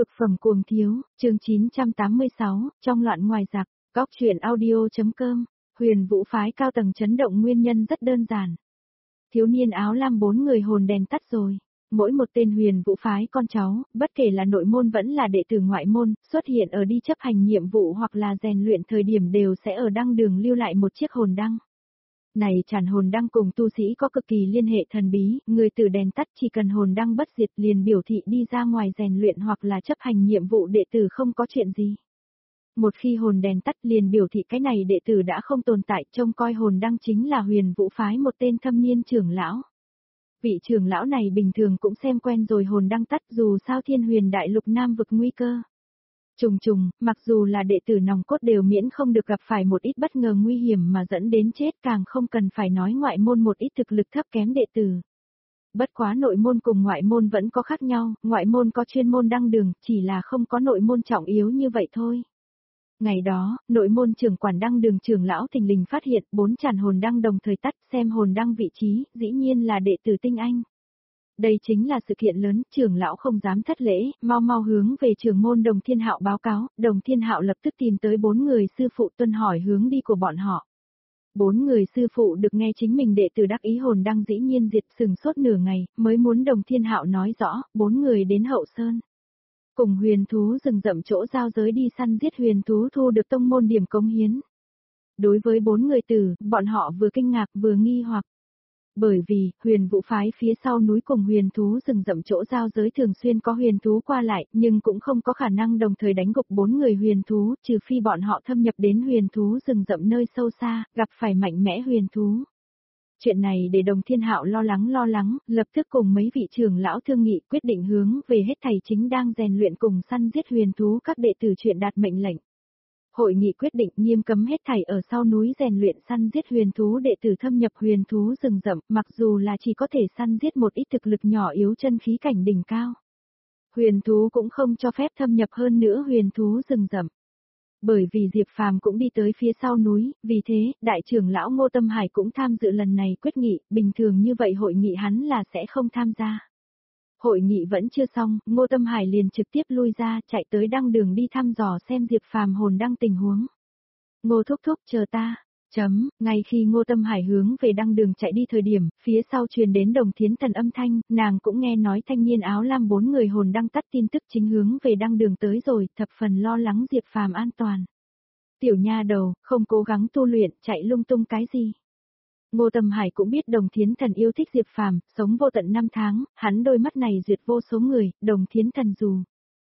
Cực phẩm cuồng thiếu, chương 986, trong loạn ngoài giặc, góc truyện audio.com, Huyền Vũ phái cao tầng chấn động nguyên nhân rất đơn giản. Thiếu niên áo lam 4 người hồn đèn tắt rồi. Mỗi một tên Huyền Vũ phái con cháu, bất kể là nội môn vẫn là đệ tử ngoại môn, xuất hiện ở đi chấp hành nhiệm vụ hoặc là rèn luyện thời điểm đều sẽ ở đăng đường lưu lại một chiếc hồn đăng. Này tràn hồn đăng cùng tu sĩ có cực kỳ liên hệ thần bí, người từ đèn tắt chỉ cần hồn đăng bất diệt liền biểu thị đi ra ngoài rèn luyện hoặc là chấp hành nhiệm vụ đệ tử không có chuyện gì. Một khi hồn đèn tắt liền biểu thị cái này đệ tử đã không tồn tại, trông coi hồn đăng chính là Huyền Vũ phái một tên thâm niên trưởng lão. Vị trưởng lão này bình thường cũng xem quen rồi hồn đăng tắt, dù sao Thiên Huyền đại lục nam vực nguy cơ trùng trùng, mặc dù là đệ tử nòng cốt đều miễn không được gặp phải một ít bất ngờ nguy hiểm mà dẫn đến chết, càng không cần phải nói ngoại môn một ít thực lực thấp kém đệ tử. Bất quá nội môn cùng ngoại môn vẫn có khác nhau, ngoại môn có chuyên môn đăng đường, chỉ là không có nội môn trọng yếu như vậy thôi. Ngày đó, nội môn trưởng quản đăng đường trưởng lão thình lình phát hiện 4 tràn hồn đăng đồng thời tắt, xem hồn đăng vị trí, dĩ nhiên là đệ tử tinh anh. Đây chính là sự kiện lớn, trưởng lão không dám thất lễ, mau hướng về trưởng môn Đồng Thiên Hạo báo cáo, Đồng Thiên Hạo lập tức tìm tới 4 người sư phụ tuân hỏi hướng đi của bọn họ. 4 người sư phụ được nghe chính mình đệ tử đắc ý hồn đăng dĩ nhiên diệt, sừng sốt nửa ngày, mới muốn Đồng Thiên Hạo nói rõ, 4 người đến Hậu Sơn. Cùng huyền thú rừng rậm chỗ giao giới đi săn giết huyền thú thu được tông môn điểm cống hiến. Đối với 4 người tử, bọn họ vừa kinh ngạc vừa nghi hoặc. Bởi vì, Huyền Vũ phái phía sau núi cùng huyền thú rừng rậm chỗ giao giới thường xuyên có huyền thú qua lại, nhưng cũng không có khả năng đồng thời đánh gục 4 người huyền thú, trừ phi bọn họ thâm nhập đến huyền thú rừng rậm nơi sâu xa, gặp phải mạnh mẽ huyền thú. Chuyện này để Đồng Thiên Hạo lo lắng, lập tức cùng mấy vị trưởng lão thương nghị quyết định hướng về hết thầy chính đang rèn luyện cùng săn giết huyền thú các đệ tử chuyện đạt mệnh lệnh. Hội nghị quyết định nghiêm cấm hết thảy ở sau núi rèn luyện săn giết huyền thú đệ tử thâm nhập huyền thú rừng rậm, mặc dù là chỉ có thể săn giết một ít thực lực nhỏ yếu chân khí cảnh đỉnh cao. Huyền thú cũng không cho phép thâm nhập hơn nữa huyền thú rừng rậm. Bởi vì Diệp Phàm cũng đi tới phía sau núi, vì thế, đại trưởng lão Ngô Tâm Hải cũng tham dự lần này quyết nghị, bình thường như vậy hội nghị hắn là sẽ không tham gia. Hội nghị vẫn chưa xong, Ngô Tâm Hải liền trực tiếp lui ra, chạy tới đăng đường đi thăm dò xem Diệp Phàm hồn đăng tình huống. Ngô thúc thúc chờ ta. Ngay khi Ngô Tâm Hải hướng về đăng đường chạy đi thời điểm, phía sau truyền đến Đồng Thiến Thần âm thanh, nàng cũng nghe nói thanh niên áo lam 4 người hồn đăng tắt tin tức chính hướng về đăng đường tới rồi, thập phần lo lắng Diệp Phàm an toàn. Tiểu nha đầu, không cố gắng tu luyện, chạy lung tung cái gì. Ngô Tâm Hải cũng biết Đồng Thiến Thần yêu thích Diệp Phàm, sống vô tận 5 tháng, hắn đôi mắt này duyệt vô số người, Đồng Thiến Thần dù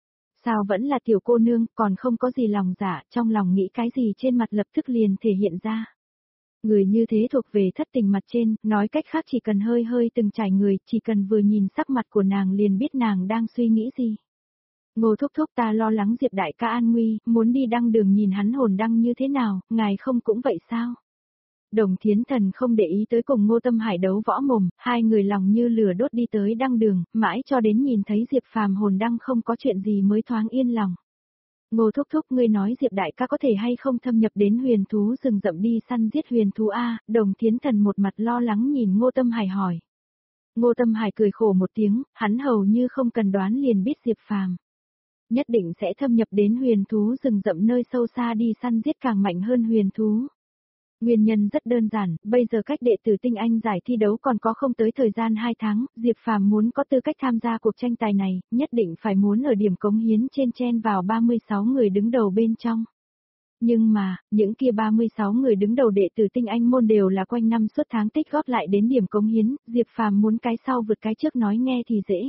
sao vẫn là tiểu cô nương, còn không có gì lòng dạ, trong lòng nghĩ cái gì trên mặt lập tức liền thể hiện ra. Người như thế thuộc về thất tình mặt trên, nói cách khác chỉ cần hơi từng trải người, chỉ cần vừa nhìn sắc mặt của nàng liền biết nàng đang suy nghĩ gì. Ngô thúc thúc ta lo lắng Diệp đại ca an nguy, muốn đi đăng đường nhìn hắn hồn đăng như thế nào, ngài không cũng vậy sao? Đồng Thiến Thần không để ý tới cùng Ngô Tâm Hải đấu võ mồm, hai người lòng như lửa đốt đi tới đăng đường, mãi cho đến nhìn thấy Diệp Phàm hồn đăng không có chuyện gì mới thoáng yên lòng. Ngô thúc thúc ngươi nói Diệp đại ca có thể hay không thâm nhập đến huyền thú rừng rậm đi săn giết huyền thú a? Đồng Thiến Thần một mặt lo lắng nhìn Ngô Tâm Hải hỏi. Ngô Tâm Hải cười khổ một tiếng, hắn hầu như không cần đoán liền biết Diệp Phàm nhất định sẽ thâm nhập đến huyền thú rừng rậm nơi sâu xa đi săn giết càng mạnh hơn huyền thú. Nguyên nhân rất đơn giản, bây giờ cách đệ tử tinh anh giải thi đấu còn có không tới thời gian 2 tháng, Diệp Phàm muốn có tư cách tham gia cuộc tranh tài này, nhất định phải muốn ở điểm cống hiến trên chen vào 36 người đứng đầu bên trong. Nhưng mà, những kia 36 người đứng đầu đệ tử tinh anh môn đều là quanh năm suốt tháng tích góp lại đến điểm cống hiến, Diệp Phàm muốn cái sau vượt cái trước nói nghe thì dễ.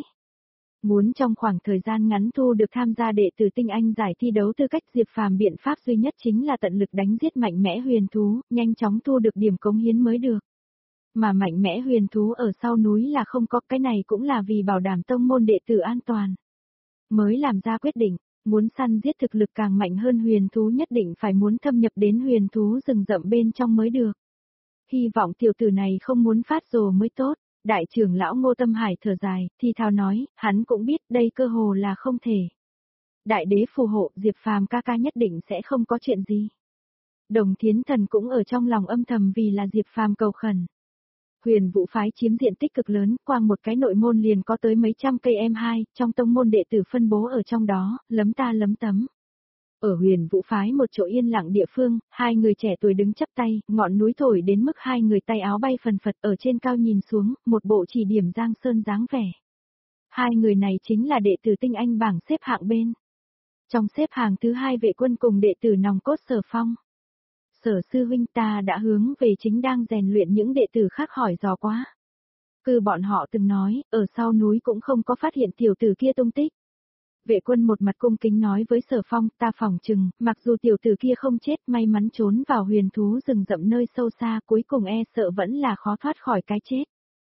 Muốn trong khoảng thời gian ngắn thu được tham gia đệ tử tinh anh giải thi đấu tư cách Diệp Phàm biện pháp duy nhất chính là tận lực đánh giết mạnh mẽ huyền thú, nhanh chóng thu được điểm cống hiến mới được. Mà mạnh mẽ huyền thú ở sau núi là không có, cái này cũng là vì bảo đảm tông môn đệ tử an toàn. Mới làm ra quyết định, muốn săn giết thực lực càng mạnh hơn huyền thú nhất định phải muốn thâm nhập đến huyền thú rừng rậm bên trong mới được. Hy vọng tiểu tử này không muốn phát rồ mới tốt. Đại trưởng lão Ngô Tâm Hải thở dài, thì thào nói, hắn cũng biết đây cơ hồ là không thể. Đại đế phù hộ, Diệp Phàm ca ca nhất định sẽ không có chuyện gì. Đồng Thiến Thần cũng ở trong lòng âm thầm vì là Diệp Phàm cầu khẩn. Huyền Vũ phái chiếm diện tích cực lớn, quang một cái nội môn liền có tới mấy trăm cây M2, trong tông môn đệ tử phân bố ở trong đó, lấm ta lấm tấm. Ở Huyền Vũ phái một chỗ yên lặng địa phương, hai người trẻ tuổi đứng chắp tay, ngọn núi thổi đến mức hai người tay áo bay phần phật ở trên cao nhìn xuống, một bộ chỉ điểm Giang Sơn dáng vẻ. Hai người này chính là đệ tử tinh anh bảng xếp hạng bên. Trong xếp hàng thứ hai Vệ Quân cùng đệ tử nòng cốt Sở Phong. Sở sư huynh, ta đã hướng về chính đang rèn luyện những đệ tử khác hỏi dò quá. Cứ bọn họ từng nói, ở sau núi cũng không có phát hiện tiểu tử kia tung tích. Vệ Quân một mặt cung kính nói với Sở Phong, ta phỏng chừng, mặc dù tiểu tử kia không chết, may mắn trốn vào huyền thú rừng rậm nơi sâu xa, cuối cùng e sợ vẫn là khó thoát khỏi cái chết.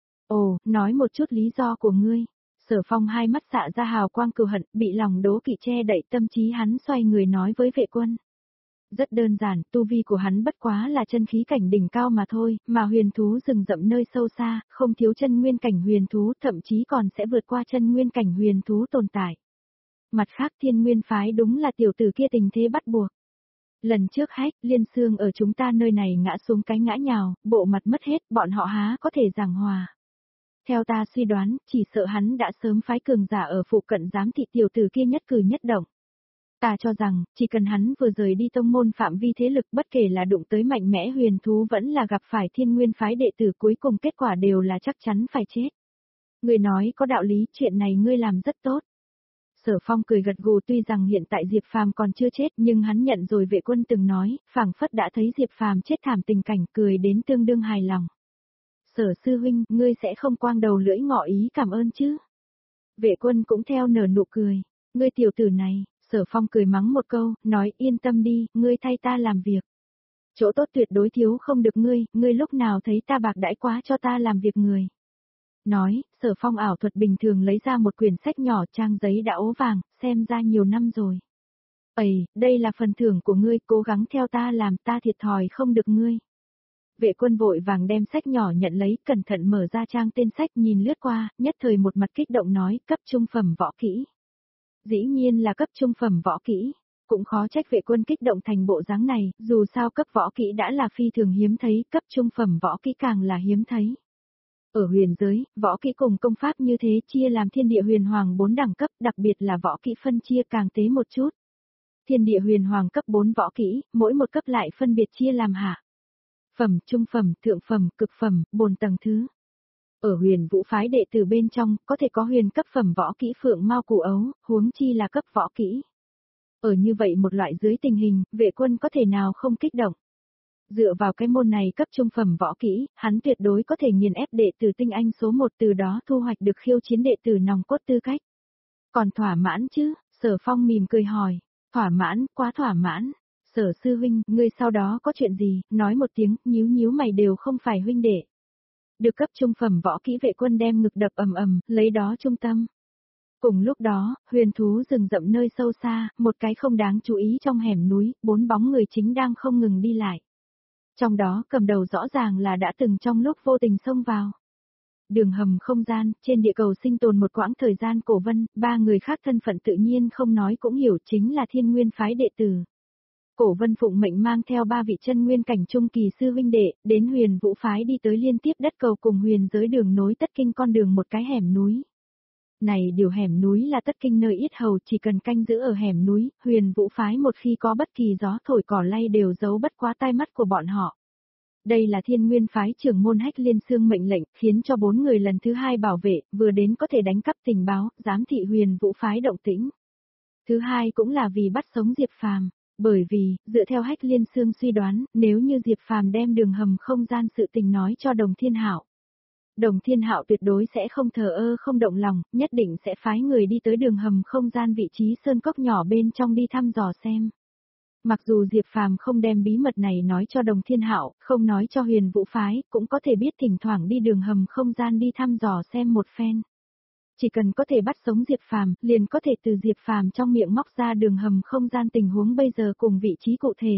Ồ, nói một chút lý do của ngươi. Sở Phong hai mắt xạ ra hào quang cừu hận, bị lòng đố kỵ che đậy tâm trí hắn, xoay người nói với Vệ Quân. Rất đơn giản, tu vi của hắn bất quá là chân khí cảnh đỉnh cao mà thôi, mà huyền thú rừng rậm nơi sâu xa, không thiếu chân nguyên cảnh huyền thú, thậm chí còn sẽ vượt qua chân nguyên cảnh huyền thú tồn tại. Mặt khác Thiên Nguyên phái đúng là tiểu tử kia tình thế bắt buộc. Lần trước Hách Liên Xương ở chúng ta nơi này ngã xuống cái ngã nhào, bộ mặt mất hết, bọn họ há có thể giảng hòa. Theo ta suy đoán, chỉ sợ hắn đã sớm phái cường giả ở phụ cận giám thị tiểu tử kia nhất cử nhất động. Ta cho rằng, chỉ cần hắn vừa rời đi tông môn phạm vi thế lực, bất kể là đụng tới mạnh mẽ huyền thú vẫn là gặp phải Thiên Nguyên phái đệ tử, cuối cùng kết quả đều là chắc chắn phải chết. Ngươi nói có đạo lý, chuyện này ngươi làm rất tốt. Sở Phong cười gật gù, tuy rằng hiện tại Diệp Phàm còn chưa chết, nhưng hắn nhận rồi Vệ Quân từng nói, phảng phất đã thấy Diệp Phàm chết thảm tình cảnh, cười đến tương đương hài lòng. Sở sư huynh, ngươi sẽ không quang đầu lưỡi ngỏ ý cảm ơn chứ? Vệ Quân cũng theo nở nụ cười. Ngươi tiểu tử này, Sở Phong cười mắng một câu, nói yên tâm đi, ngươi thay ta làm việc. Chỗ tốt tuyệt đối thiếu không được ngươi lúc nào thấy ta bạc đãi quá cho ta làm việc người. Nói, Sở Phong ảo thuật bình thường lấy ra một quyển sách nhỏ, trang giấy đã ố vàng, xem ra nhiều năm rồi. Ây, đây là phần thưởng của ngươi, cố gắng theo ta làm, ta thiệt thòi không được ngươi. Vệ Quân vội vàng đem sách nhỏ nhận lấy, cẩn thận mở ra trang tên sách, nhìn lướt qua, nhất thời một mặt kích động nói, cấp trung phẩm võ kỹ. Dĩ nhiên là cấp trung phẩm võ kỹ, cũng khó trách Vệ Quân kích động thành bộ dáng này, dù sao cấp võ kỹ đã là phi thường hiếm thấy, cấp trung phẩm võ kỹ càng là hiếm thấy. Ở huyền giới, võ kỹ cùng công pháp như thế chia làm thiên địa huyền hoàng 4 đẳng cấp, đặc biệt là võ kỹ phân chia càng tế một chút. Thiên địa huyền hoàng cấp 4 võ kỹ, mỗi một cấp lại phân biệt chia làm hạ phẩm, trung phẩm, thượng phẩm, cực phẩm, 4 tầng thứ. Ở huyền vũ phái đệ tử bên trong, có thể có huyền cấp phẩm võ kỹ phượng mao củ ấu, huống chi là cấp võ kỹ. Ở như vậy một loại dưới tình hình, Vệ Quân có thể nào không kích động. Dựa vào cái môn này cấp trung phẩm võ kỹ, hắn tuyệt đối có thể nghiền ép đệ tử tinh anh số 1, từ đó thu hoạch được khiêu chiến đệ tử nòng cốt tư cách. Còn thỏa mãn chứ? Sở Phong mỉm cười hỏi. Thỏa mãn, quá thỏa mãn. Sở sư huynh, ngươi sau đó có chuyện gì, nói một tiếng, nhíu mày đều không phải huynh đệ. Được cấp trung phẩm võ kỹ Vệ Quân đem ngực đập ầm ầm, lấy đó trung tâm. Cùng lúc đó, huyền thú rừng rậm nơi sâu xa, một cái không đáng chú ý trong hẻm núi, 4 bóng người chính đang không ngừng đi lại. Trong đó cầm đầu rõ ràng là đã từng trong lúc vô tình xông vào. Đường hầm không gian, trên địa cầu sinh tồn một quãng thời gian cổ vân, 3 người khác thân phận tự nhiên không nói cũng hiểu chính là Thiên Nguyên phái đệ tử. Cổ vân phụng mệnh mang theo 3 vị chân nguyên cảnh trung kỳ sư huynh đệ, đến huyền vũ phái đi tới liên tiếp đất cầu cùng huyền giới đường nối tất kinh con đường một cái hẻm núi. Này điều hẻm núi là tất kinh nơi yết hầu, chỉ cần canh giữ ở hẻm núi, huyền vũ phái một khi có bất kỳ gió thổi cỏ lay đều giấu bất quá tai mắt của bọn họ. Đây là Thiên Nguyên phái trưởng môn Hách Liên Xương mệnh lệnh, khiến cho 4 người lần thứ 2 bảo vệ, vừa đến có thể đánh cắp tình báo, giám thị huyền vũ phái động tĩnh. Thứ hai cũng là vì bắt sống Diệp Phàm, bởi vì, dựa theo Hách Liên Xương suy đoán, nếu như Diệp Phàm đem đường hầm không gian sự tình nói cho Đồng Thiên Hạo, Đồng Thiên Hạo tuyệt đối sẽ không thờ ơ không động lòng, nhất định sẽ phái người đi tới đường hầm không gian vị trí sơn cốc nhỏ bên trong đi thăm dò xem. Mặc dù Diệp Phàm không đem bí mật này nói cho Đồng Thiên Hạo, không nói cho huyền vũ phái, cũng có thể biết thỉnh thoảng đi đường hầm không gian đi thăm dò xem một phen. Chỉ cần có thể bắt sống Diệp Phàm, liền có thể từ Diệp Phàm trong miệng móc ra đường hầm không gian tình huống bây giờ cùng vị trí cụ thể.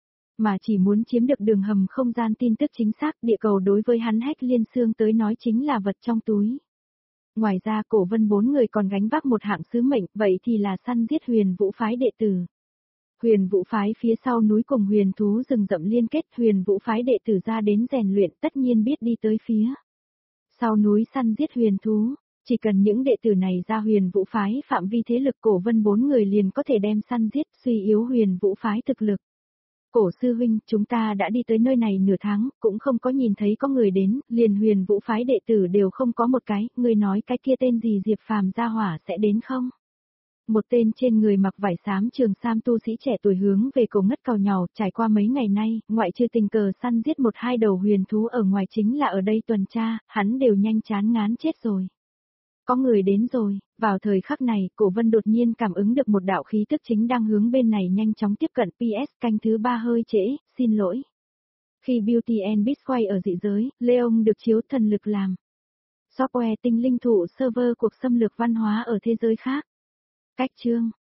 Mà chỉ muốn chiếm được đường hầm không gian tin tức chính xác, địa cầu đối với hắn Hách Liên Xương tới nói chính là vật trong túi. Ngoài ra cổ vân 4 người còn gánh vác một hạng sứ mệnh, vậy thì là săn giết huyền vũ phái đệ tử. Huyền Vũ phái phía sau núi cùng huyền thú rừng rậm liên kết, Huyền Vũ phái đệ tử ra đến rèn luyện tất nhiên biết đi tới phía sau núi săn giết huyền thú. Chỉ cần những đệ tử này ra Huyền Vũ phái phạm vi thế lực Cổ Vân 4 người liền có thể đem săn giết suy yếu Huyền Vũ phái thực lực. Cổ sư huynh, chúng ta đã đi tới nơi này nửa tháng, cũng không có nhìn thấy có người đến, liền Huyền Vũ phái đệ tử đều không có một cái, người nói cái kia tên gì Diệp Phàm gia hỏa sẽ đến không? Một tên trên người mặc vải xám trường sam tu sĩ trẻ tuổi hướng về cổ ngất cào nhào, trải qua mấy ngày nay, ngoại trừ tình cờ săn giết một hai đầu huyền thú ở ngoài chính là ở đây tuần tra, hắn đều nhanh chán ngán chết rồi. Có người đến rồi, vào thời khắc này, Cổ Vân đột nhiên cảm ứng được một đạo khí tức chính đang hướng bên này nhanh chóng tiếp cận. PS canh thứ 3 hơi trễ, xin lỗi. Khi Beauty and Beast quay ở dị giới, Leon được chiếu thần lực làm software tinh linh thụ server cuộc xâm lược văn hóa ở thế giới khác. Cách chương